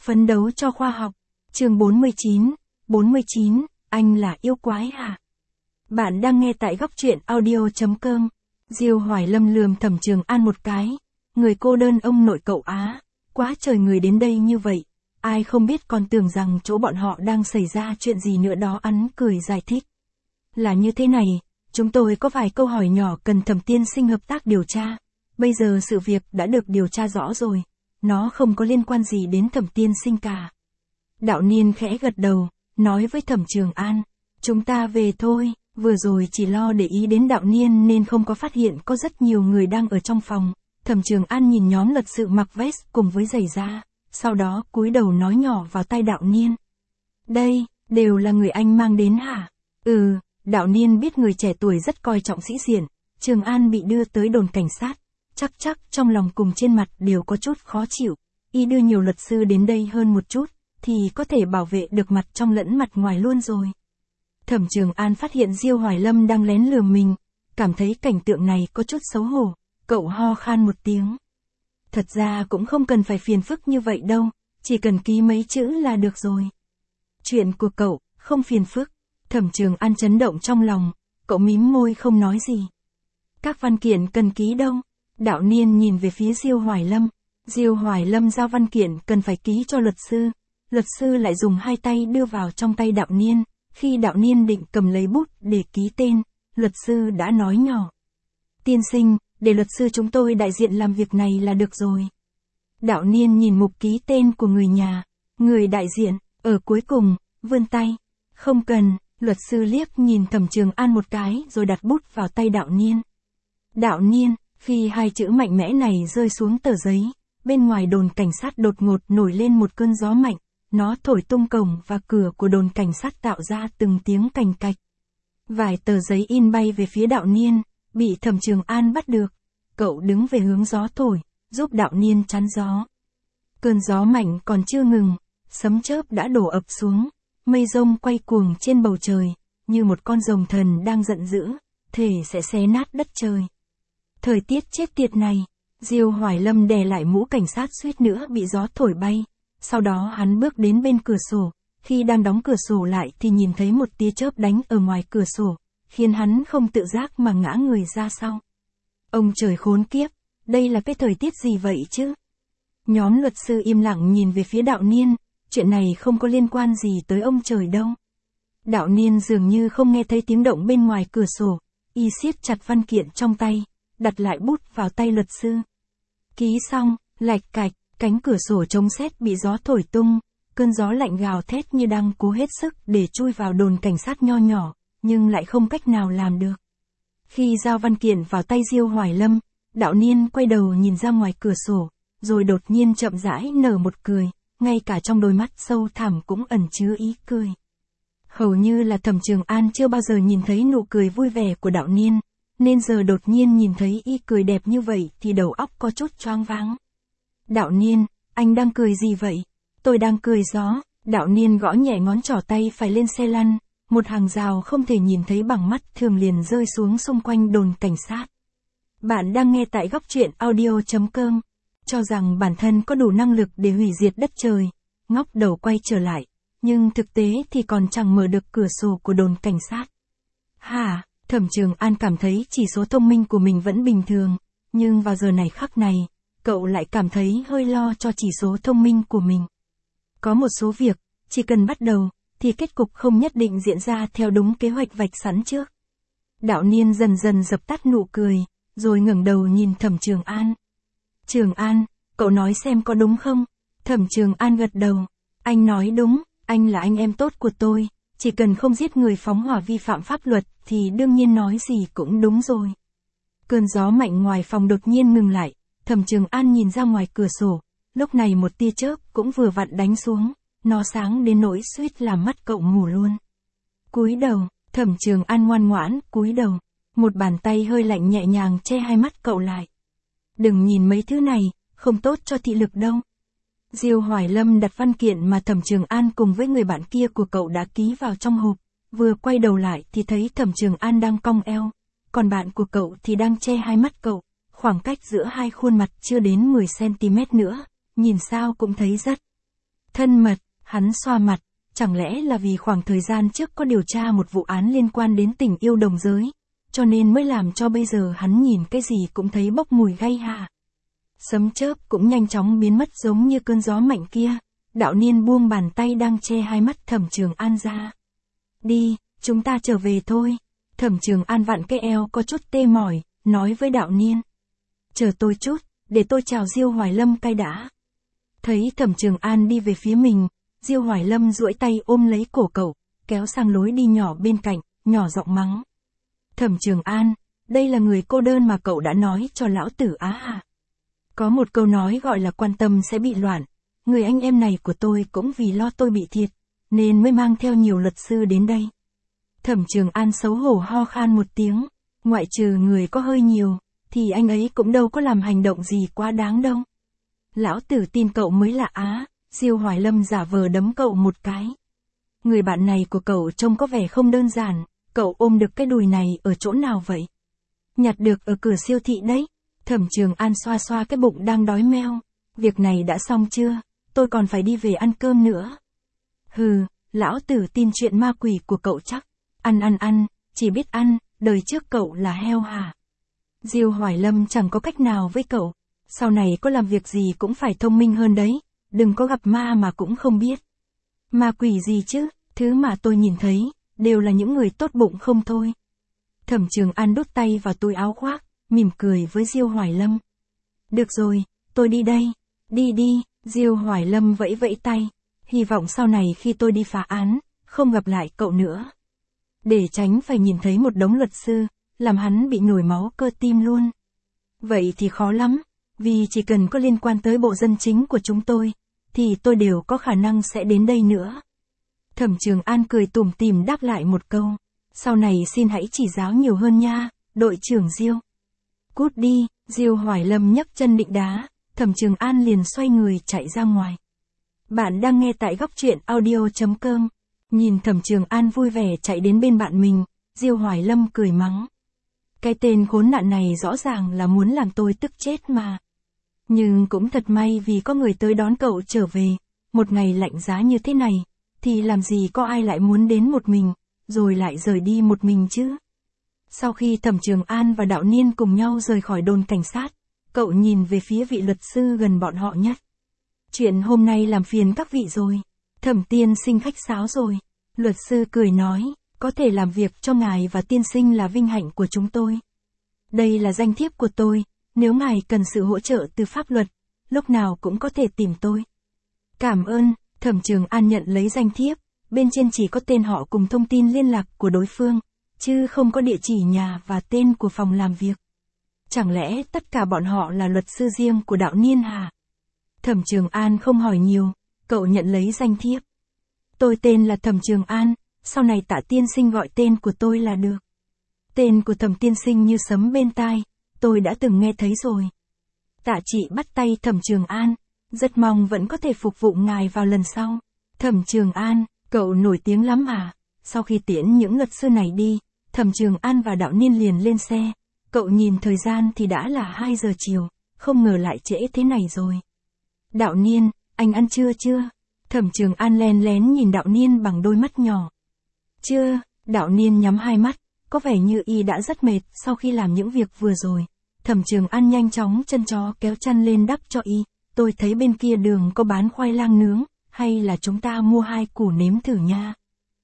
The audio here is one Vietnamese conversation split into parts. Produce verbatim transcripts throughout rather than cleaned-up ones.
Phấn đấu cho khoa học. Chương bốn mươi chín. bốn mươi chín, anh là yêu quái hả? Bạn đang nghe tại góc truyện audio chấm com. Diêu Hoài Lâm lườm Thẩm Trường An một cái. Người cô đơn ông nội cậu á. Quá trời người đến đây như vậy. Ai không biết còn tưởng rằng chỗ bọn họ đang xảy ra chuyện gì nữa đó. Hắn cười giải thích. Là như thế này, chúng tôi có vài câu hỏi nhỏ cần Thẩm tiên sinh hợp tác điều tra. Bây giờ sự việc đã được điều tra rõ rồi. Nó không có liên quan gì đến Thẩm tiên sinh cả. Đạo Niên khẽ gật đầu, nói với Thẩm Trường An. Chúng ta về thôi. Vừa rồi chỉ lo để ý đến Đạo Niên nên không có phát hiện có rất nhiều người đang ở trong phòng. Thẩm Trường An nhìn nhóm luật sự mặc vest cùng với giày da, sau đó cúi đầu nói nhỏ vào tai Đạo Niên. Đây, đều là người anh mang đến hả? Ừ, Đạo Niên biết người trẻ tuổi rất coi trọng sĩ diện. Trường An bị đưa tới đồn cảnh sát. Chắc chắc trong lòng cùng trên mặt đều có chút khó chịu. Y đưa nhiều luật sư đến đây hơn một chút, thì có thể bảo vệ được mặt trong lẫn mặt ngoài luôn rồi. Thẩm Trường An phát hiện Diêu Hoài Lâm đang lén lườm mình, cảm thấy cảnh tượng này có chút xấu hổ, cậu ho khan một tiếng. Thật ra cũng không cần phải phiền phức như vậy đâu, chỉ cần ký mấy chữ là được rồi. Chuyện của cậu, không phiền phức. Thẩm Trường An chấn động trong lòng, cậu mím môi không nói gì. Các văn kiện cần ký đâu? Đạo Niên nhìn về phía Diêu Hoài Lâm. Diêu Hoài Lâm giao văn kiện cần phải ký cho luật sư. Luật sư lại dùng hai tay đưa vào trong tay Đạo Niên. Khi Đạo Niên định cầm lấy bút để ký tên, luật sư đã nói nhỏ. Tiên sinh, để luật sư chúng tôi đại diện làm việc này là được rồi. Đạo Niên nhìn mục ký tên của người nhà. Người đại diện, ở cuối cùng, vươn tay. Không cần, luật sư liếc nhìn Thẩm Trường An một cái rồi đặt bút vào tay Đạo Niên. Đạo Niên, khi hai chữ mạnh mẽ này rơi xuống tờ giấy, bên ngoài đồn cảnh sát đột ngột nổi lên một cơn gió mạnh. Nó thổi tung cổng và cửa của đồn cảnh sát tạo ra từng tiếng cành cạch. Vài tờ giấy in bay về phía Đạo Niên, bị Thẩm Trường An bắt được. Cậu đứng về hướng gió thổi, giúp Đạo Niên chắn gió. Cơn gió mạnh còn chưa ngừng, sấm chớp đã đổ ập xuống, mây rông quay cuồng trên bầu trời, như một con rồng thần đang giận dữ, thề sẽ xé nát đất trời. Thời tiết chết tiệt này, Diêu Hoài Lâm đè lại mũ cảnh sát suýt nữa bị gió thổi bay. Sau đó hắn bước đến bên cửa sổ, khi đang đóng cửa sổ lại thì nhìn thấy một tia chớp đánh ở ngoài cửa sổ, khiến hắn không tự giác mà ngã người ra sau. Ông trời khốn kiếp, đây là cái thời tiết gì vậy chứ? Nhóm luật sư im lặng nhìn về phía Đạo Niên, chuyện này không có liên quan gì tới ông trời đâu. Đạo Niên dường như không nghe thấy tiếng động bên ngoài cửa sổ, y siết chặt văn kiện trong tay, đặt lại bút vào tay luật sư. Ký xong, lạch cạch. Cánh cửa sổ trông sét bị gió thổi tung, cơn gió lạnh gào thét như đang cố hết sức để chui vào đồn cảnh sát nho nhỏ, nhưng lại không cách nào làm được. Khi giao văn kiện vào tay Diêu Hoài Lâm, Đạo Niên quay đầu nhìn ra ngoài cửa sổ, rồi đột nhiên chậm rãi nở một cười, ngay cả trong đôi mắt sâu thẳm cũng ẩn chứa ý cười. Hầu như là Thẩm Trường An chưa bao giờ nhìn thấy nụ cười vui vẻ của Đạo Niên, nên giờ đột nhiên nhìn thấy y cười đẹp như vậy thì đầu óc có chút choáng váng. Đạo Niên, anh đang cười gì vậy? Tôi đang cười gió. Đạo Niên gõ nhẹ ngón trỏ tay phải lên xe lăn, một hàng rào không thể nhìn thấy bằng mắt thường liền rơi xuống xung quanh đồn cảnh sát. Bạn đang nghe tại góc truyện audio chấm com. Cho rằng bản thân có đủ năng lực để hủy diệt đất trời, ngóc đầu quay trở lại, nhưng thực tế thì còn chẳng mở được cửa sổ của đồn cảnh sát. Hả? Thẩm Trường An cảm thấy chỉ số thông minh của mình vẫn bình thường, nhưng vào giờ này khắc này, cậu lại cảm thấy hơi lo cho chỉ số thông minh của mình. Có một số việc, chỉ cần bắt đầu, thì kết cục không nhất định diễn ra theo đúng kế hoạch vạch sẵn trước. Đạo Niên dần dần dập tắt nụ cười, rồi ngẩng đầu nhìn Thẩm Trường An. Trường An, cậu nói xem có đúng không? Thẩm Trường An gật đầu. Anh nói đúng, anh là anh em tốt của tôi, chỉ cần không giết người phóng hỏa vi phạm pháp luật thì đương nhiên nói gì cũng đúng rồi. Cơn gió mạnh ngoài phòng đột nhiên ngừng lại. Thẩm Trường An nhìn ra ngoài cửa sổ, lúc này một tia chớp cũng vừa vặn đánh xuống, nó sáng đến nỗi suýt làm mắt cậu ngủ luôn. Cúi đầu, Thẩm Trường An ngoan ngoãn cúi đầu, một bàn tay hơi lạnh nhẹ nhàng che hai mắt cậu lại. Đừng nhìn mấy thứ này, không tốt cho thị lực đâu. Diêu Hoài Lâm đặt văn kiện mà Thẩm Trường An cùng với người bạn kia của cậu đã ký vào trong hộp, vừa quay đầu lại thì thấy Thẩm Trường An đang cong eo, còn bạn của cậu thì đang che hai mắt cậu. Khoảng cách giữa hai khuôn mặt chưa đến mười xăng ti mét nữa, nhìn sao cũng thấy rất Thân mật, hắn xoa mặt, chẳng lẽ là vì khoảng thời gian trước có điều tra một vụ án liên quan đến tình yêu đồng giới, cho nên mới làm cho bây giờ hắn nhìn cái gì cũng thấy bốc mùi gay hả? Sấm chớp cũng nhanh chóng biến mất giống như cơn gió mạnh kia, Đạo Niên buông bàn tay đang che hai mắt Thẩm Trường An ra. Đi, chúng ta trở về thôi. Thẩm Trường An vặn cái eo có chút tê mỏi, nói với Đạo Niên. Chờ tôi chút, để tôi chào Diêu Hoài Lâm cai đã. Thấy Thẩm Trường An đi về phía mình, Diêu Hoài Lâm duỗi tay ôm lấy cổ cậu, kéo sang lối đi nhỏ bên cạnh, nhỏ giọng mắng. Thẩm Trường An, đây là người cô đơn mà cậu đã nói cho lão tử á à? Có một câu nói gọi là quan tâm sẽ bị loạn, người anh em này của tôi cũng vì lo tôi bị thiệt, nên mới mang theo nhiều luật sư đến đây. Thẩm Trường An xấu hổ ho khan một tiếng, ngoại trừ người có hơi nhiều, thì anh ấy cũng đâu có làm hành động gì quá đáng đâu. Lão tử tin cậu mới lạ á, Diêu Hoài Lâm giả vờ đấm cậu một cái. Người bạn này của cậu trông có vẻ không đơn giản, cậu ôm được cái đùi này ở chỗ nào vậy? Nhặt được ở cửa siêu thị đấy. Thẩm Trường An xoa xoa cái bụng đang đói meo. Việc này đã xong chưa? Tôi còn phải đi về ăn cơm nữa. Hừ, lão tử tin chuyện ma quỷ của cậu chắc. Ăn ăn ăn, chỉ biết ăn, đời trước cậu là heo hả? Diêu Hoài Lâm chẳng có cách nào với cậu. Sau này có làm việc gì cũng phải thông minh hơn đấy. Đừng có gặp ma mà cũng không biết. Ma quỷ gì chứ, thứ mà tôi nhìn thấy, đều là những người tốt bụng không thôi. Thẩm Trường An đút tay vào túi áo khoác, mỉm cười với Diêu Hoài Lâm. Được rồi, tôi đi đây. Đi đi, Diêu Hoài Lâm vẫy vẫy tay. Hy vọng sau này khi tôi đi phá án, không gặp lại cậu nữa. Để tránh phải nhìn thấy một đống luật sư, làm hắn bị nhồi máu cơ tim luôn. Vậy thì khó lắm, vì chỉ cần có liên quan tới bộ dân chính của chúng tôi, thì tôi đều có khả năng sẽ đến đây nữa. Thẩm Trường An cười tủm tỉm đáp lại một câu. Sau này xin hãy chỉ giáo nhiều hơn nha, đội trưởng Diêu. Cút đi, Diêu Hoài Lâm nhấc chân định đá, Thẩm Trường An liền xoay người chạy ra ngoài. Bạn đang nghe tại góc truyện audio chấm com. Nhìn Thẩm Trường An vui vẻ chạy đến bên bạn mình, Diêu Hoài Lâm cười mắng. Cái tên khốn nạn này rõ ràng là muốn làm tôi tức chết mà. Nhưng cũng thật may vì có người tới đón cậu trở về, một ngày lạnh giá như thế này, thì làm gì có ai lại muốn đến một mình, rồi lại rời đi một mình chứ. Sau khi Thẩm Trường An và Đạo Niên cùng nhau rời khỏi đồn cảnh sát, cậu nhìn về phía vị luật sư gần bọn họ nhất. Chuyện hôm nay làm phiền các vị rồi. Thẩm tiên sinh khách sáo rồi. Luật sư cười nói, có thể làm việc cho ngài và tiên sinh là vinh hạnh của chúng tôi. Đây là danh thiếp của tôi, nếu ngài cần sự hỗ trợ từ pháp luật, lúc nào cũng có thể tìm tôi. Cảm ơn, Thẩm Trường An nhận lấy danh thiếp, bên trên chỉ có tên họ cùng thông tin liên lạc của đối phương, chứ không có địa chỉ nhà và tên của phòng làm việc. Chẳng lẽ tất cả bọn họ là luật sư riêng của Đạo Niên hả? Thẩm Trường An không hỏi nhiều, cậu nhận lấy danh thiếp. Tôi tên là Thẩm Trường An, sau này Tạ tiên sinh gọi tên của tôi là được. Tên của Thẩm tiên sinh như sấm bên tai, tôi đã từng nghe thấy rồi. Tạ chị bắt tay Thẩm Trường An, rất mong vẫn có thể phục vụ ngài vào lần sau. Thẩm Trường An, cậu nổi tiếng lắm à? Sau khi tiễn những luật sư này đi, Thẩm Trường An và Đạo Niên liền lên xe. Cậu nhìn thời gian thì đã là hai giờ chiều, không ngờ lại trễ thế này rồi. Đạo Niên, anh ăn trưa chưa? Thẩm Trường An len lén nhìn Đạo Niên bằng đôi mắt nhỏ. Chưa, Đạo Niên nhắm hai mắt, có vẻ như y đã rất mệt sau khi làm những việc vừa rồi. Thẩm Trường An nhanh chóng chân chó kéo chăn lên đắp cho y. Tôi thấy bên kia đường có bán khoai lang nướng, hay là chúng ta mua hai củ nếm thử nha.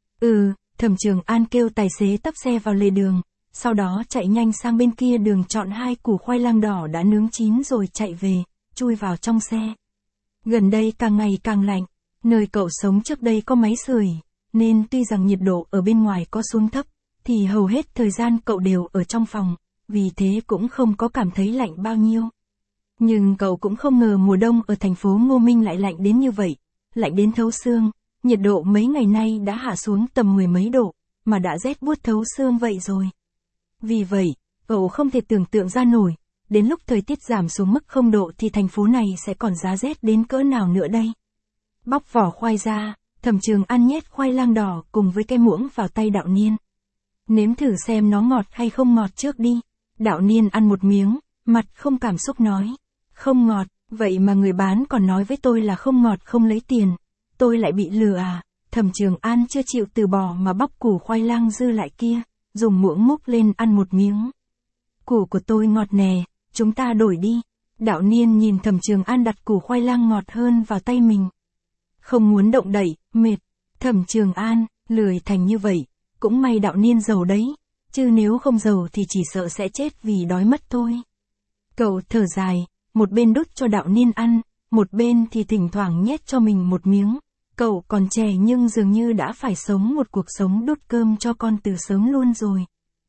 Ừ, Thẩm Trường An kêu tài xế tấp xe vào lề đường, sau đó chạy nhanh sang bên kia đường chọn hai củ khoai lang đỏ đã nướng chín rồi chạy về, chui vào trong xe. Gần đây càng ngày càng lạnh, nơi cậu sống trước đây có máy sưởi, nên tuy rằng nhiệt độ ở bên ngoài có xuống thấp, thì hầu hết thời gian cậu đều ở trong phòng, vì thế cũng không có cảm thấy lạnh bao nhiêu. Nhưng cậu cũng không ngờ mùa đông ở thành phố Ngô Minh lại lạnh đến như vậy, lạnh đến thấu xương, nhiệt độ mấy ngày nay đã hạ xuống tầm mười mấy độ, mà đã rét buốt thấu xương vậy rồi. Vì vậy, cậu không thể tưởng tượng ra nổi, đến lúc thời tiết giảm xuống mức không độ thì thành phố này sẽ còn giá rét đến cỡ nào nữa đây. Bóc vỏ khoai ra, Thẩm Trường An nhét khoai lang đỏ cùng với cái muỗng vào tay Đạo Niên. Nếm thử xem nó ngọt hay không ngọt trước đi. Đạo Niên ăn một miếng, mặt không cảm xúc nói. Không ngọt, vậy mà người bán còn nói với tôi là không ngọt không lấy tiền. tôi lại bị lừa à? Thẩm Trường An chưa chịu từ bỏ mà bóc củ khoai lang dư lại kia, dùng muỗng múc lên ăn một miếng. Củ của tôi ngọt nè, chúng ta đổi đi. Đạo Niên nhìn Thẩm Trường An đặt củ khoai lang ngọt hơn vào tay mình. Không muốn động đậy, mệt. Thẩm Trường An, lười thành như vậy, cũng may Đạo Niên giàu đấy, chứ nếu không giàu thì chỉ sợ sẽ chết vì đói mất thôi. Cậu thở dài, một bên đút cho Đạo Niên ăn, một bên thì thỉnh thoảng nhét cho mình một miếng. Cậu còn trẻ nhưng dường như đã phải sống một cuộc sống đút cơm cho con từ sớm luôn rồi.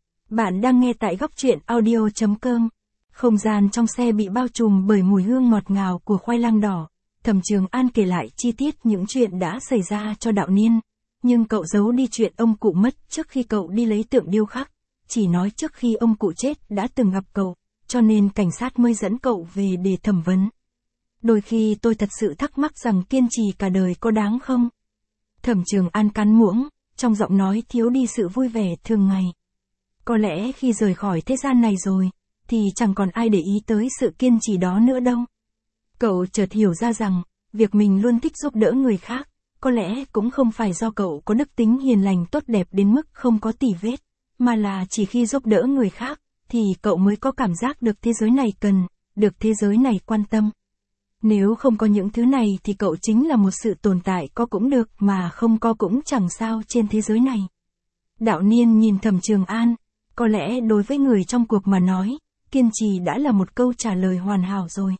Bạn đang nghe tại góc truyện audio chấm com. Không gian trong xe bị bao trùm bởi mùi hương ngọt ngào của khoai lang đỏ. Thẩm Trường An kể lại chi tiết những chuyện đã xảy ra cho Đạo Niên. Nhưng cậu giấu đi chuyện ông cụ mất trước khi cậu đi lấy tượng điêu khắc. Chỉ nói trước khi ông cụ chết đã từng gặp cậu, cho nên cảnh sát mới dẫn cậu về để thẩm vấn. Đôi khi tôi thật sự thắc mắc rằng kiên trì cả đời có đáng không? Thẩm Trường An cắn muỗng, trong giọng nói thiếu đi sự vui vẻ thường ngày. Có lẽ khi rời khỏi thế gian này rồi, thì chẳng còn ai để ý tới sự kiên trì đó nữa đâu. Cậu chợt hiểu ra rằng, việc mình luôn thích giúp đỡ người khác, có lẽ cũng không phải do cậu có đức tính hiền lành tốt đẹp đến mức không có tì vết, mà là chỉ khi giúp đỡ người khác, thì cậu mới có cảm giác được thế giới này cần, được thế giới này quan tâm. Nếu không có những thứ này thì cậu chính là một sự tồn tại có cũng được mà không có cũng chẳng sao trên thế giới này. Đạo Niên nhìn Thẩm Trường An, có lẽ đối với người trong cuộc mà nói, kiên trì đã là một câu trả lời hoàn hảo rồi.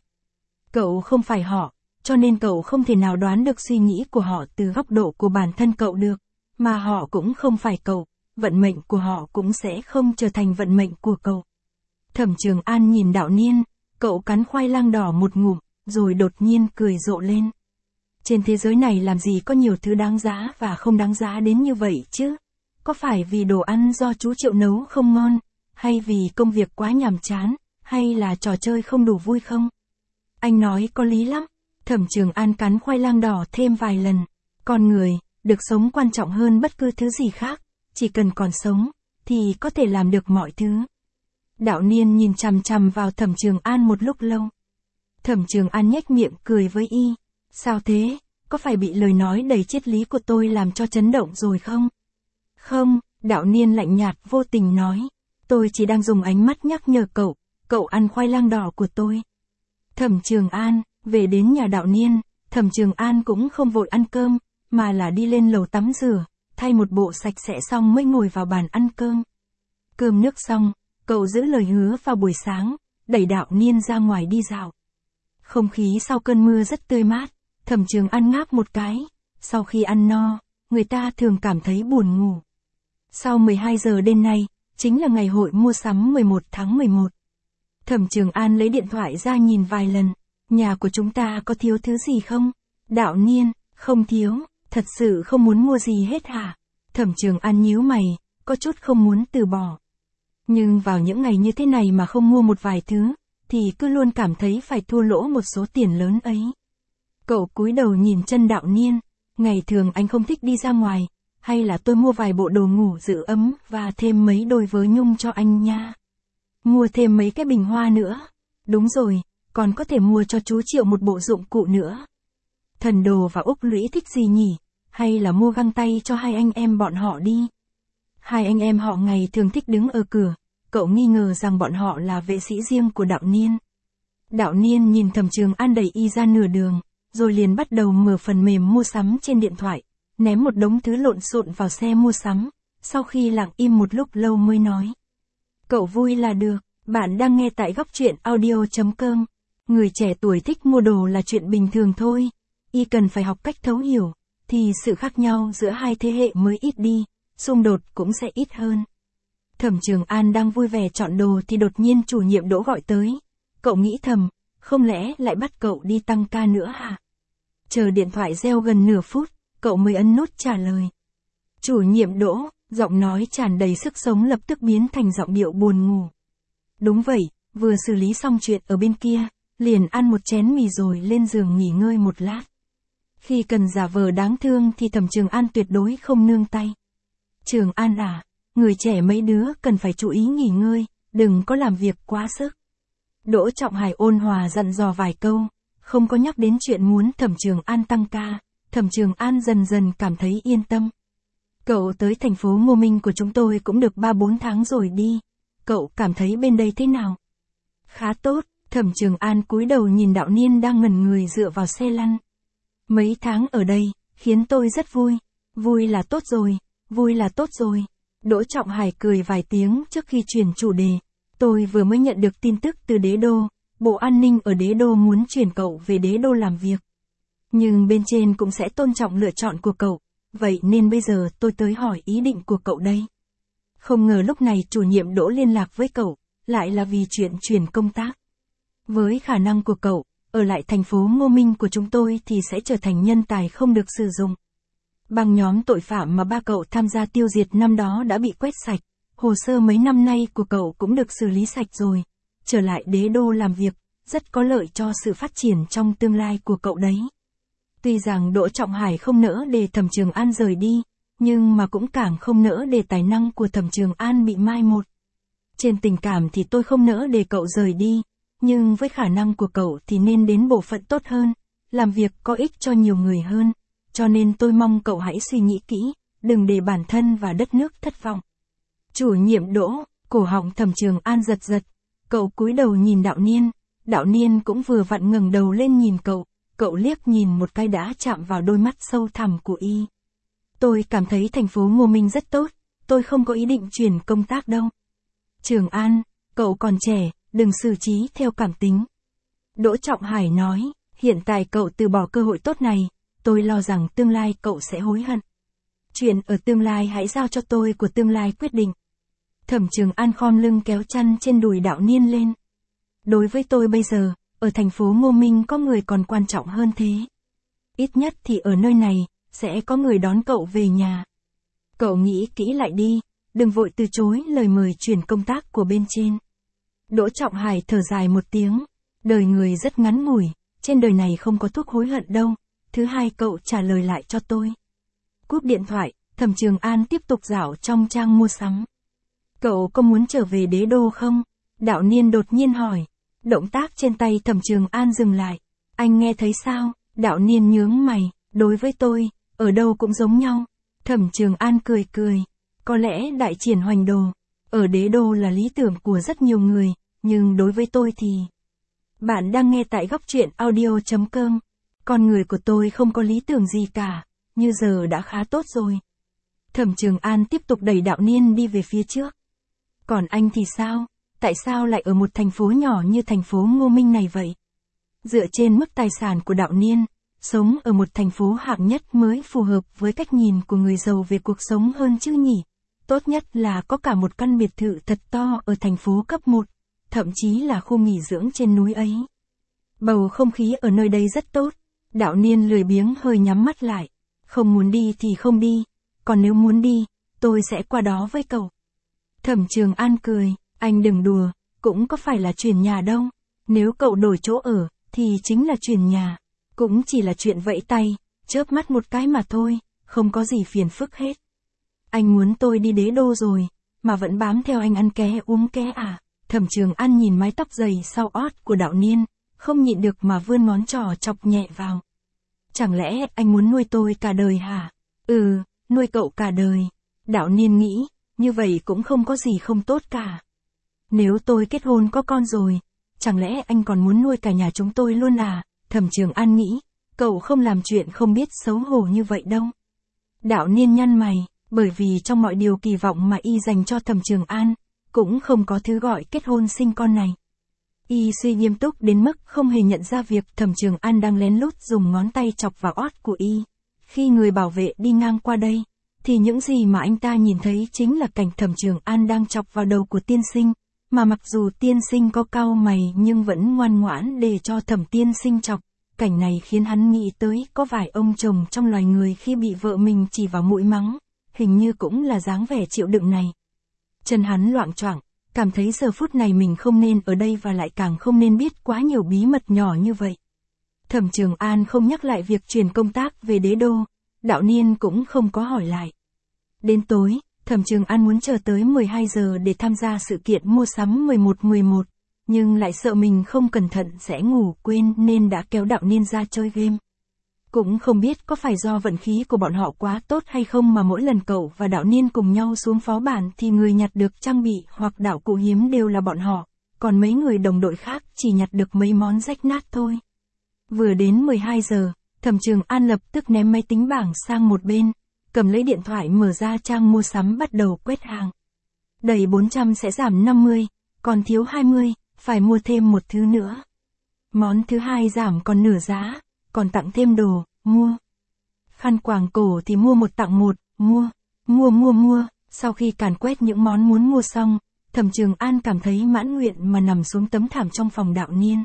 Cậu không phải họ, cho nên cậu không thể nào đoán được suy nghĩ của họ từ góc độ của bản thân cậu được, mà họ cũng không phải cậu, vận mệnh của họ cũng sẽ không trở thành vận mệnh của cậu. Thẩm Trường An nhìn Đạo Niên, cậu cắn khoai lang đỏ một ngụm, rồi đột nhiên cười rộ lên. Trên thế giới này làm gì có nhiều thứ đáng giá và không đáng giá đến như vậy chứ? Có phải vì đồ ăn do chú Triệu nấu không ngon, hay vì công việc quá nhàm chán, hay là trò chơi không đủ vui không? Anh nói có lý lắm. Thẩm Trường An cắn khoai lang đỏ thêm vài lần. Con người, được sống quan trọng hơn bất cứ thứ gì khác, chỉ cần còn sống, thì có thể làm được mọi thứ. Đạo Niên nhìn chằm chằm vào Thẩm Trường An một lúc lâu. Thẩm Trường An nhếch miệng cười với y. Sao thế, có phải bị lời nói đầy triết lý của tôi làm cho chấn động rồi không? Không, Đạo Niên lạnh nhạt vô tình nói. Tôi chỉ đang dùng ánh mắt nhắc nhở cậu, cậu ăn khoai lang đỏ của tôi. Thẩm Trường An, về đến nhà Đạo Niên, Thẩm Trường An cũng không vội ăn cơm, mà là đi lên lầu tắm rửa, thay một bộ sạch sẽ xong mới ngồi vào bàn ăn cơm. Cơm nước xong, cậu giữ lời hứa vào buổi sáng, đẩy Đạo Niên ra ngoài đi dạo. Không khí sau cơn mưa rất tươi mát, Thẩm Trường An ngáp một cái, sau khi ăn no, người ta thường cảm thấy buồn ngủ. Sau mười hai giờ đêm nay, chính là ngày hội mua sắm mười một tháng mười một. Thẩm Trường An lấy điện thoại ra nhìn vài lần, nhà của chúng ta có thiếu thứ gì không? Đạo Niên, không thiếu, thật sự không muốn mua gì hết hả? Thẩm Trường An nhíu mày, có chút không muốn từ bỏ. Nhưng vào những ngày như thế này mà không mua một vài thứ, thì cứ luôn cảm thấy phải thua lỗ một số tiền lớn ấy. Cậu cúi đầu nhìn chân Đạo Niên, ngày thường anh không thích đi ra ngoài, hay là tôi mua vài bộ đồ ngủ giữ ấm và thêm mấy đôi vớ nhung cho anh nha. Mua thêm mấy cái bình hoa nữa. Đúng rồi, còn có thể mua cho chú Triệu một bộ dụng cụ nữa. Thần Đồ và Úc Lũy thích gì nhỉ? Hay là mua găng tay cho hai anh em bọn họ đi? Hai anh em họ ngày thường thích đứng ở cửa, cậu nghi ngờ rằng bọn họ là vệ sĩ riêng của Đạo Niên. Đạo Niên nhìn Thẩm Trường An đẩy y ra nửa đường, rồi liền bắt đầu mở phần mềm mua sắm trên điện thoại, ném một đống thứ lộn xộn vào xe mua sắm, sau khi lặng im một lúc lâu mới nói. Cậu vui là được, bạn đang nghe tại góc truyện audio chấm com. Người trẻ tuổi thích mua đồ là chuyện bình thường thôi, y cần phải học cách thấu hiểu, thì sự khác nhau giữa hai thế hệ mới ít đi, xung đột cũng sẽ ít hơn. Thẩm Trường An đang vui vẻ chọn đồ thì đột nhiên chủ nhiệm Đỗ gọi tới. Cậu nghĩ thầm, không lẽ lại bắt cậu đi tăng ca nữa hả? Chờ điện thoại reo gần nửa phút, cậu mới ấn nút trả lời. Chủ nhiệm Đỗ, giọng nói tràn đầy sức sống lập tức biến thành giọng điệu buồn ngủ. Đúng vậy, vừa xử lý xong chuyện ở bên kia, liền ăn một chén mì rồi lên giường nghỉ ngơi một lát. Khi cần giả vờ đáng thương thì Thẩm Trường An tuyệt đối không nương tay. Trường An à, người trẻ mấy đứa cần phải chú ý nghỉ ngơi, đừng có làm việc quá sức. Đỗ Trọng Hải ôn hòa dặn dò vài câu, không có nhắc đến chuyện muốn Thẩm Trường An tăng ca, Thẩm Trường An dần dần cảm thấy yên tâm. Cậu tới thành phố Ngô Minh của chúng tôi cũng được ba bốn tháng rồi đi. Cậu cảm thấy bên đây thế nào? Khá tốt, Thẩm Trường An cúi đầu nhìn Đạo Niên đang ngẩn người dựa vào xe lăn. Mấy tháng ở đây, khiến tôi rất vui. Vui là tốt rồi, vui là tốt rồi. Đỗ Trọng Hải cười vài tiếng trước khi chuyển chủ đề. Tôi vừa mới nhận được tin tức từ đế đô, Bộ An ninh ở đế đô muốn chuyển cậu về đế đô làm việc. Nhưng bên trên cũng sẽ tôn trọng lựa chọn của cậu, vậy nên bây giờ tôi tới hỏi ý định của cậu đây. Không ngờ lúc này chủ nhiệm Đỗ liên lạc với cậu, lại là vì chuyện chuyển công tác. Với khả năng của cậu, ở lại thành phố Ngô Minh của chúng tôi thì sẽ trở thành nhân tài không được sử dụng. Băng nhóm tội phạm mà ba cậu tham gia tiêu diệt năm đó đã bị quét sạch, hồ sơ mấy năm nay của cậu cũng được xử lý sạch rồi. Trở lại đế đô làm việc, rất có lợi cho sự phát triển trong tương lai của cậu đấy. Tuy rằng Đỗ Trọng Hải không nỡ để Thẩm Trường An rời đi, nhưng mà cũng càng không nỡ để tài năng của Thẩm Trường An bị mai một. Trên tình cảm thì tôi không nỡ để cậu rời đi, nhưng với khả năng của cậu thì nên đến bộ phận tốt hơn, làm việc có ích cho nhiều người hơn, cho nên tôi mong cậu hãy suy nghĩ kỹ, đừng để bản thân và đất nước thất vọng. Chủ nhiệm Đỗ, cổ họng Thẩm Trường An giật giật, cậu cúi đầu nhìn Đạo Niên, Đạo Niên cũng vừa vặn ngẩng đầu lên nhìn cậu, cậu liếc nhìn một cái đã chạm vào đôi mắt sâu thẳm của y. Tôi cảm thấy thành phố Ngô Minh rất tốt, tôi không có ý định chuyển công tác đâu. Trường An, cậu còn trẻ, đừng xử trí theo cảm tính. Đỗ Trọng Hải nói, hiện tại cậu từ bỏ cơ hội tốt này, tôi lo rằng tương lai cậu sẽ hối hận. Chuyện ở tương lai hãy giao cho tôi của tương lai quyết định. Thẩm Trường An khom lưng kéo chăn trên đùi Đạo Niên lên. Đối với tôi bây giờ, ở thành phố Ngô Minh có người còn quan trọng hơn thế. Ít nhất thì ở nơi này, sẽ có người đón cậu về nhà. Cậu nghĩ kỹ lại đi, đừng vội từ chối lời mời chuyển công tác của bên trên. Đỗ Trọng Hải thở dài một tiếng, đời người rất ngắn ngủi, trên đời này không có thuốc hối hận đâu. Thứ hai cậu trả lời lại cho tôi. Cúp điện thoại, Thẩm Trường An tiếp tục dạo trong trang mua sắm. Cậu có muốn trở về đế đô không? Đạo Niên đột nhiên hỏi. Động tác trên tay Thẩm Trường An dừng lại. Anh nghe thấy sao? Đạo Niên nhướng mày. Đối với tôi, ở đâu cũng giống nhau. Thẩm Trường An cười cười. Có lẽ đại triển hoành đồ. Ở đế đô là lý tưởng của rất nhiều người, nhưng đối với tôi thì... Bạn đang nghe tại góc truyện audio chấm com. Con người của tôi không có lý tưởng gì cả, như giờ đã khá tốt rồi. Thẩm Trường An tiếp tục đẩy Đạo Niên đi về phía trước. Còn anh thì sao? Tại sao lại ở một thành phố nhỏ như thành phố Ngô Minh này vậy? Dựa trên mức tài sản của Đạo Niên, sống ở một thành phố hạng nhất mới phù hợp với cách nhìn của người giàu về cuộc sống hơn chứ nhỉ? Tốt nhất là có cả một căn biệt thự thật to ở thành phố cấp một, thậm chí là khu nghỉ dưỡng trên núi ấy. Bầu không khí ở nơi đây rất tốt. Đạo Niên lười biếng hơi nhắm mắt lại. Không muốn đi thì không đi, còn nếu muốn đi, tôi sẽ qua đó với cậu. Thẩm Trường An cười, anh đừng đùa, cũng có phải là chuyển nhà đâu. Nếu cậu đổi chỗ ở, thì chính là chuyển nhà. Cũng chỉ là chuyện vẫy tay, chớp mắt một cái mà thôi, không có gì phiền phức hết. Anh muốn tôi đi đế đô rồi, mà vẫn bám theo anh ăn ké uống ké à? Thẩm Trường An nhìn mái tóc dày sau ót của Đạo Niên, không nhịn được mà vươn ngón trỏ chọc nhẹ vào. Chẳng lẽ anh muốn nuôi tôi cả đời hả? Ừ, nuôi cậu cả đời. Đạo Niên nghĩ, như vậy cũng không có gì không tốt cả. Nếu tôi kết hôn có con rồi, chẳng lẽ anh còn muốn nuôi cả nhà chúng tôi luôn à? Thẩm Trường An nghĩ, cậu không làm chuyện không biết xấu hổ như vậy đâu. Đạo Niên nhăn mày, bởi vì trong mọi điều kỳ vọng mà y dành cho Thẩm Trường An, cũng không có thứ gọi kết hôn sinh con này. Y suy nghiêm túc đến mức không hề nhận ra việc Thẩm Trường An đang lén lút dùng ngón tay chọc vào ót của y. Khi người bảo vệ đi ngang qua đây, thì những gì mà anh ta nhìn thấy chính là cảnh Thẩm Trường An đang chọc vào đầu của tiên sinh, mà mặc dù tiên sinh có cau mày nhưng vẫn ngoan ngoãn để cho Thẩm tiên sinh chọc. Cảnh này khiến hắn nghĩ tới có vài ông chồng trong loài người khi bị vợ mình chỉ vào mũi mắng, hình như cũng là dáng vẻ chịu đựng này. Chân hắn loạng choạng, cảm thấy giờ phút này mình không nên ở đây và lại càng không nên biết quá nhiều bí mật nhỏ như vậy. Thẩm Trường An không nhắc lại việc chuyển công tác về đế đô, Đạo Niên cũng không có hỏi lại. Đến tối, Thẩm Trường An muốn chờ tới mười hai giờ để tham gia sự kiện mua sắm mười một mười một, nhưng lại sợ mình không cẩn thận sẽ ngủ quên nên đã kéo Đạo Niên ra chơi game. Cũng không biết có phải do vận khí của bọn họ quá tốt hay không mà mỗi lần cậu và đạo niên cùng nhau xuống phó bản thì người nhặt được trang bị hoặc đạo cụ hiếm đều là bọn họ, còn mấy người đồng đội khác chỉ nhặt được mấy món rách nát thôi. Vừa đến mười hai giờ, Thẩm Trường An lập tức ném máy tính bảng sang một bên, cầm lấy điện thoại mở ra trang mua sắm bắt đầu quét hàng. Đầy bốn trăm sẽ giảm năm mươi, còn thiếu hai mươi, phải mua thêm một thứ nữa. Món thứ hai giảm còn nửa giá, còn tặng thêm đồ, mua. Khăn quàng cổ thì mua một tặng một, mua, mua mua mua. Sau khi càn quét những món muốn mua xong, Thẩm Trường An cảm thấy mãn nguyện mà nằm xuống tấm thảm trong phòng đạo niên.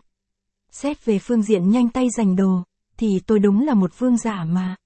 Xét về phương diện nhanh tay giành đồ, thì tôi đúng là một vương giả mà.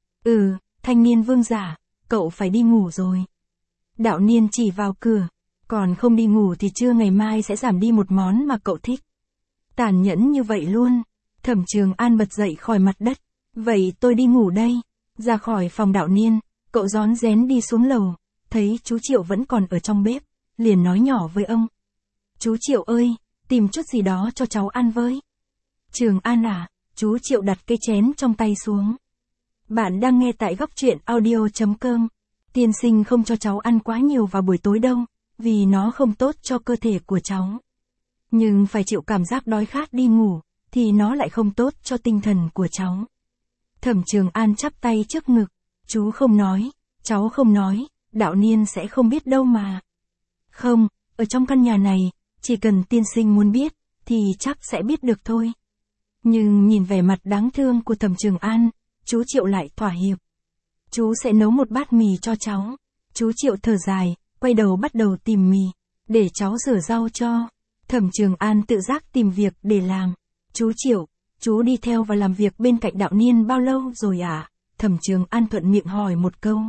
Ừ, thanh niên vương giả, cậu phải đi ngủ rồi. Đạo niên chỉ vào cửa, còn không đi ngủ thì trưa ngày mai sẽ giảm đi một món mà cậu thích. Tàn nhẫn như vậy luôn. Thẩm Trường An bật dậy khỏi mặt đất. Vậy tôi đi ngủ đây. Ra khỏi phòng đạo niên, cậu rón rén đi xuống lầu, thấy chú Triệu vẫn còn ở trong bếp, liền nói nhỏ với ông. Chú Triệu ơi, tìm chút gì đó cho cháu ăn với. Trường An à, chú Triệu đặt cái chén trong tay xuống. Bạn đang nghe tại góc truyện audio.com. Tiên sinh không cho cháu ăn quá nhiều vào buổi tối đâu, vì nó không tốt cho cơ thể của cháu. Nhưng phải chịu cảm giác đói khát đi ngủ, thì nó lại không tốt cho tinh thần của cháu. Thẩm Trường An chắp tay trước ngực. Chú không nói, cháu không nói, đạo niên sẽ không biết đâu mà. Không, ở trong căn nhà này, chỉ cần tiên sinh muốn biết, thì chắc sẽ biết được thôi. Nhưng nhìn vẻ mặt đáng thương của Thẩm Trường An, chú Triệu lại thỏa hiệp. Chú sẽ nấu một bát mì cho cháu. Chú Triệu thở dài, quay đầu bắt đầu tìm mì, để cháu rửa rau cho. Thẩm Trường An tự giác tìm việc để làm. Chú Triệu, chú đi theo và làm việc bên cạnh đạo niên bao lâu rồi ạ? À? Thẩm Trường An thuận miệng hỏi một câu.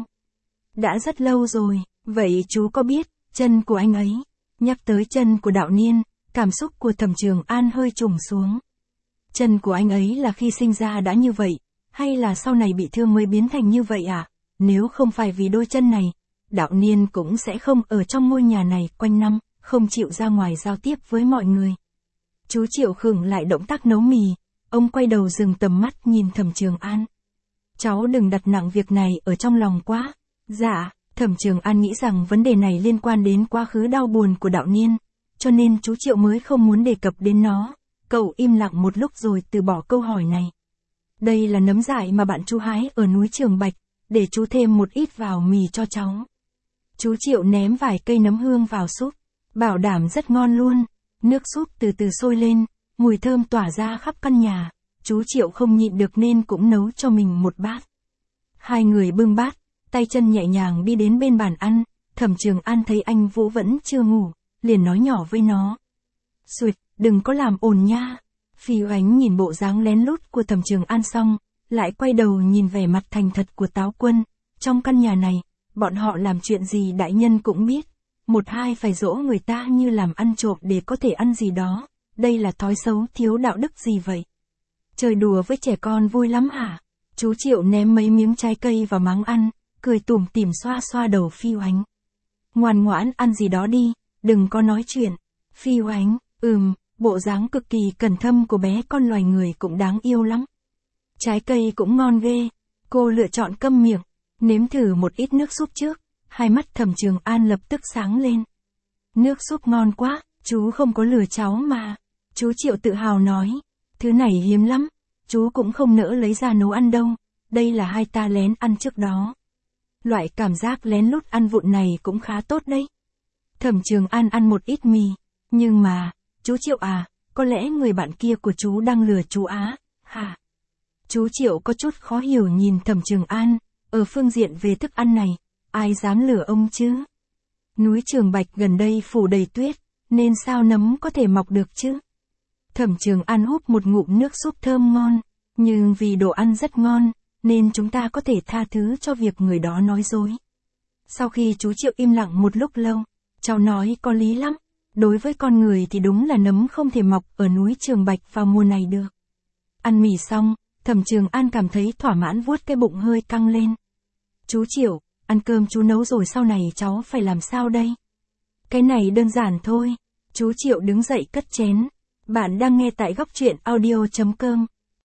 Đã rất lâu rồi, vậy chú có biết chân của anh ấy? Nhắc tới chân của đạo niên, cảm xúc của Thẩm Trường An hơi trùng xuống. Chân của anh ấy là khi sinh ra đã như vậy, hay là sau này bị thương mới biến thành như vậy à? Nếu không phải vì đôi chân này, đạo niên cũng sẽ không ở trong ngôi nhà này quanh năm, không chịu ra ngoài giao tiếp với mọi người. Chú Triệu khựng lại động tác nấu mì, ông quay đầu dừng tầm mắt nhìn Thẩm Trường An. Cháu đừng đặt nặng việc này ở trong lòng quá. Dạ, Thẩm Trường An nghĩ rằng vấn đề này liên quan đến quá khứ đau buồn của đạo niên, cho nên chú Triệu mới không muốn đề cập đến nó. Cậu im lặng một lúc rồi từ bỏ câu hỏi này. Đây là nấm dại mà bạn chú hái ở núi Trường Bạch, để chú thêm một ít vào mì cho cháu. Chú Triệu ném vài cây nấm hương vào súp, bảo đảm rất ngon luôn. Nước súp từ từ sôi lên, mùi thơm tỏa ra khắp căn nhà, chú Triệu không nhịn được nên cũng nấu cho mình một bát. Hai người bưng bát, tay chân nhẹ nhàng đi đến bên bàn ăn. Thẩm Trường An thấy anh Vũ vẫn chưa ngủ, liền nói nhỏ với nó. Xuyệt, đừng có làm ồn nha. Phi Oánh nhìn bộ dáng lén lút của Thẩm Trường An xong, lại quay đầu nhìn vẻ mặt thành thật của Táo Quân. Trong căn nhà này, bọn họ làm chuyện gì đại nhân cũng biết. Một hai phải dỗ người ta như làm ăn trộm để có thể ăn gì đó. Đây là thói xấu thiếu đạo đức gì vậy? Chơi đùa với trẻ con vui lắm hả? Chú Triệu ném mấy miếng trái cây vào máng ăn, cười tủm tỉm xoa xoa đầu Phi Oánh. Ngoan ngoãn ăn gì đó đi, đừng có nói chuyện. Phi Oánh, ừm, bộ dáng cực kỳ cẩn thâm của bé con loài người cũng đáng yêu lắm. Trái cây cũng ngon ghê. Cô lựa chọn câm miệng, nếm thử một ít nước súp trước. Hai mắt Thẩm Trường An lập tức sáng lên. Nước súp ngon quá, chú không có lừa cháu mà. Chú Triệu tự hào nói. Thứ này hiếm lắm, chú cũng không nỡ lấy ra nấu ăn đâu. Đây là hai ta lén ăn trước đó. Loại cảm giác lén lút ăn vụng này cũng khá tốt đấy. Thẩm Trường An ăn một ít mì. Nhưng mà, chú Triệu à, có lẽ người bạn kia của chú đang lừa chú á, hả? Chú Triệu có chút khó hiểu nhìn Thẩm Trường An. Ở phương diện về thức ăn này, ai dám lừa ông chứ? Núi Trường Bạch gần đây phủ đầy tuyết, nên sao nấm có thể mọc được chứ? Thẩm Trường An húp một ngụm nước súp thơm ngon, nhưng vì đồ ăn rất ngon, nên chúng ta có thể tha thứ cho việc người đó nói dối. Sau khi chú Triệu im lặng một lúc lâu, cháu nói có lý lắm. Đối với con người thì đúng là nấm không thể mọc ở núi Trường Bạch vào mùa này được. Ăn mì xong, Thẩm Trường An cảm thấy thỏa mãn vuốt cái bụng hơi căng lên. Chú Triệu, ăn cơm chú nấu rồi sau này cháu phải làm sao đây? Cái này đơn giản thôi. Chú Triệu đứng dậy cất chén. Bạn đang nghe tại góc truyện audio.com.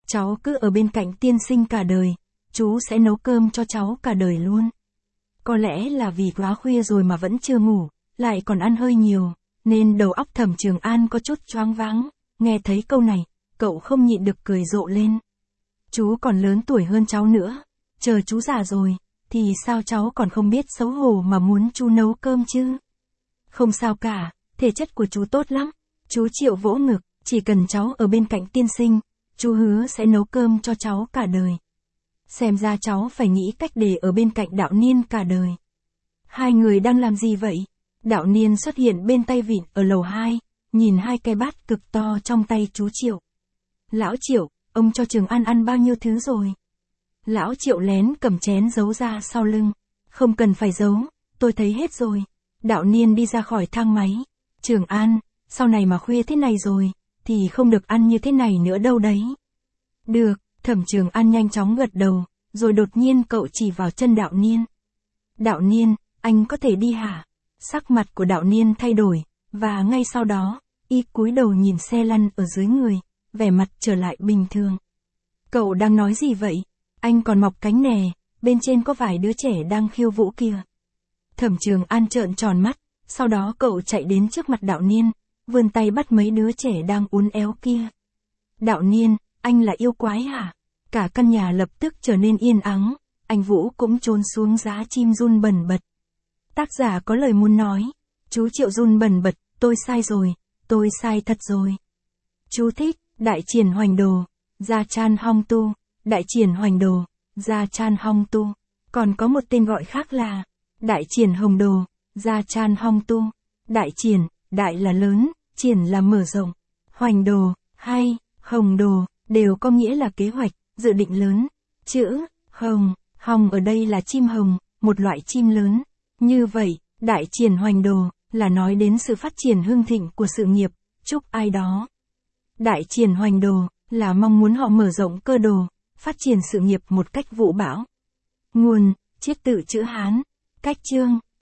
Cháu cứ ở bên cạnh tiên sinh cả đời, chú sẽ nấu cơm cho cháu cả đời luôn. Có lẽ là vì quá khuya rồi mà vẫn chưa ngủ, lại còn ăn hơi nhiều, nên đầu óc Thẩm Trường An có chút choáng váng. Nghe thấy câu này, cậu không nhịn được cười rộ lên. Chú còn lớn tuổi hơn cháu nữa, chờ chú già rồi, thì sao cháu còn không biết xấu hổ mà muốn chú nấu cơm chứ? Không sao cả, thể chất của chú tốt lắm. Chú Triệu vỗ ngực, chỉ cần cháu ở bên cạnh tiên sinh, chú hứa sẽ nấu cơm cho cháu cả đời. Xem ra cháu phải nghĩ cách để ở bên cạnh Đạo Niên cả đời. Hai người đang làm gì vậy? Đạo Niên xuất hiện bên tay vịn ở lầu hai, nhìn hai cái bát cực to trong tay chú Triệu. Lão Triệu, ông cho Trường An ăn bao nhiêu thứ rồi? Lão Triệu lén cầm chén giấu ra sau lưng. Không cần phải giấu, tôi thấy hết rồi. Đạo Niên đi ra khỏi thang máy. Trường An, sau này mà khuya thế này rồi, thì không được ăn như thế này nữa đâu đấy. Được, Thẩm Trường An nhanh chóng gật đầu, rồi đột nhiên cậu chỉ vào chân Đạo Niên. Đạo Niên, anh có thể đi hả? Sắc mặt của Đạo Niên thay đổi, và ngay sau đó, y cúi đầu nhìn xe lăn ở dưới người, vẻ mặt trở lại bình thường. Cậu đang nói gì vậy? Anh còn mọc cánh nè, bên trên có vài đứa trẻ đang khiêu vũ kìa. Thẩm Trường An trợn tròn mắt, sau đó cậu chạy đến trước mặt Đạo Niên, vươn tay bắt mấy đứa trẻ đang uốn éo kia. Đạo Niên, anh là yêu quái hả? Cả căn nhà lập tức trở nên yên ắng, anh Vũ cũng trốn xuống giá chim run bần bật. Tác giả có lời muốn nói. Chú Triệu run bần bật, tôi sai rồi, tôi sai thật rồi. Chú thích, Đại Triển Hoành Đồ, Gia Chan Hong Tu, Đại Triển Hoành Đồ, Gia Chan Hong Tu. Còn có một tên gọi khác là Đại Triển Hồng Đồ, Gia Chan Hong Tu. Đại Triển, đại là lớn, triển là mở rộng. Hoành Đồ, hay, Hồng Đồ, đều có nghĩa là kế hoạch, dự định lớn. Chữ, hồng, hồng ở đây là chim hồng, một loại chim lớn. Như vậy, Đại Triển Hoành Đồ, là nói đến sự phát triển hưng thịnh của sự nghiệp, chúc ai đó. Đại Triển Hoành Đồ, là mong muốn họ mở rộng cơ đồ, phát triển sự nghiệp một cách vũ bão. Nguồn, chiết tự chữ Hán. Cách chương,